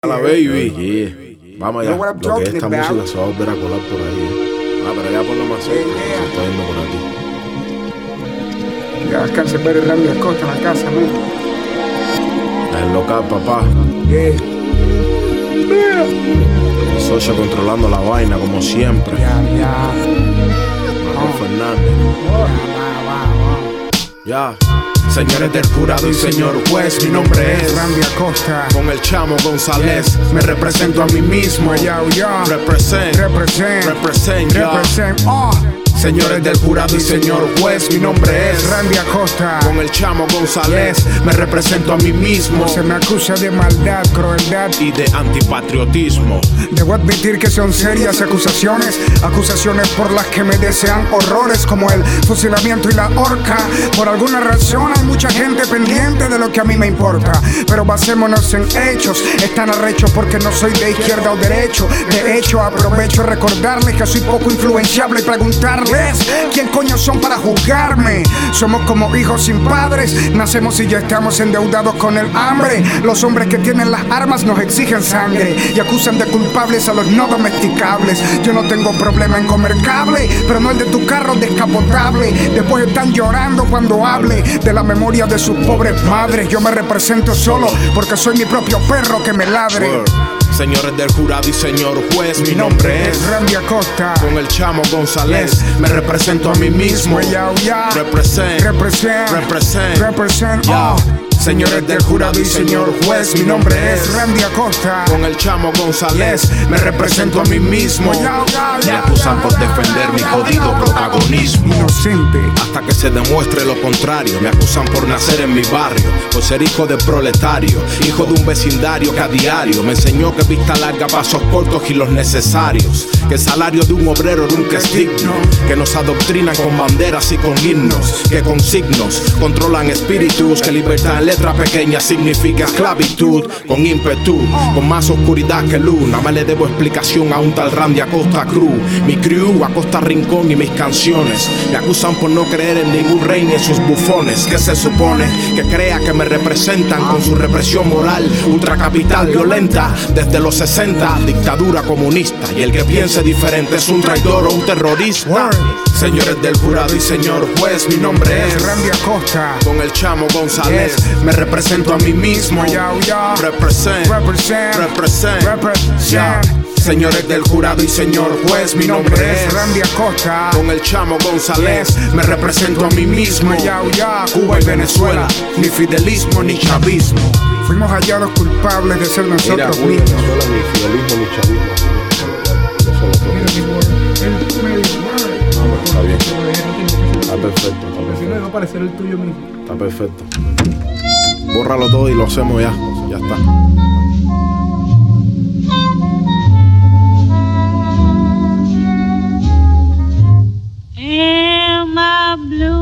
La baby, yeah. Vamos allá. Lo que esta música se va a volver a colar por ahí, pero ya por lo más cerca, se está yendo por aquí. Ya alcancé a ver el Randy Acosta en la casa, El local, papá. Yeah. El socio controlando la vaina como siempre. Ya. Marco Fernández. Ya. Señores del jurado y señor juez, mi nombre es Randy Acosta. Con el chamo González me represento a mí mismo. Represent. Señores del jurado y señor juez, mi nombre es Randy Acosta. Con el chamo González me represento a mí mismo. Se me acusa de maldad, crueldad y de antipatriotismo. Debo admitir que son serias acusaciones, acusaciones por las que me desean horrores como el fusilamiento y la horca. Por alguna razón hay mucha gente pendiente de lo que a mí me importa, pero basémonos en hechos. Están arrechos porque no soy de izquierda o derecho. De hecho, aprovecho recordarles que soy poco influenciable y preguntarles ¿quién coño son para juzgarme? Somos como hijos sin padres, nacemos y ya estamos endeudados con el hambre. Los hombres que tienen las armas nos exigen sangre y acusan de culpables a los no domesticables. Yo no tengo problema en comer cable, pero no el de tu carro descapotable. Después están llorando cuando hable de la memoria de sus pobres madres. Yo me represento solo porque soy mi propio perro que me ladre. Señores del jurado y señor juez, mi nombre es Randy Acosta. Con el chamo González me represento a mí mismo. Represent. Señores del jurado y señor juez, mi nombre es Randy Acosta. Con el chamo González me represento a mí mismo. Me acusan por defender mi jodido protagonismo. Inocente hasta que se demuestre lo contrario. Me acusan por nacer en mi barrio, por ser hijo de proletario, hijo de un vecindario que a diario me enseñó que vista larga, pasos cortos y los necesarios, que el salario de un obrero nunca es digno, que nos adoctrinan con banderas y con himnos, que con signos controlan espíritus, que libertad en letra pequeña significa esclavitud, con ímpetu, con más oscuridad que luz. Nada más le debo explicación a un tal Randy Acosta Cruz, mi crew, Acosta Rincón y mis canciones. Me acusan por no creer en ningún rey ni en sus bufones, que se supone que crea que me representan con su represión moral, ultracapital violenta desde los 60, dictadura comunista, y el que piense diferente es un traidor o un terrorista. Señores del jurado y señor juez, mi nombre es Randy Acosta. Con el chamo González me represento a mí mismo. Represent. Señores del jurado y señor juez, mi nombre es Randy Acosta. Con el chamo González me represento a mí mismo. Cuba y Venezuela, ni fidelismo ni chavismo. Fuimos hallados culpables de ser nosotros mismos. Venezuela, ni fidelismo ni chavismo. Está bien. Está perfecto. Si no, va a aparecer el tuyo mismo. Está perfecto. Bórralo todo y lo hacemos ya. Ya está. Am I blue?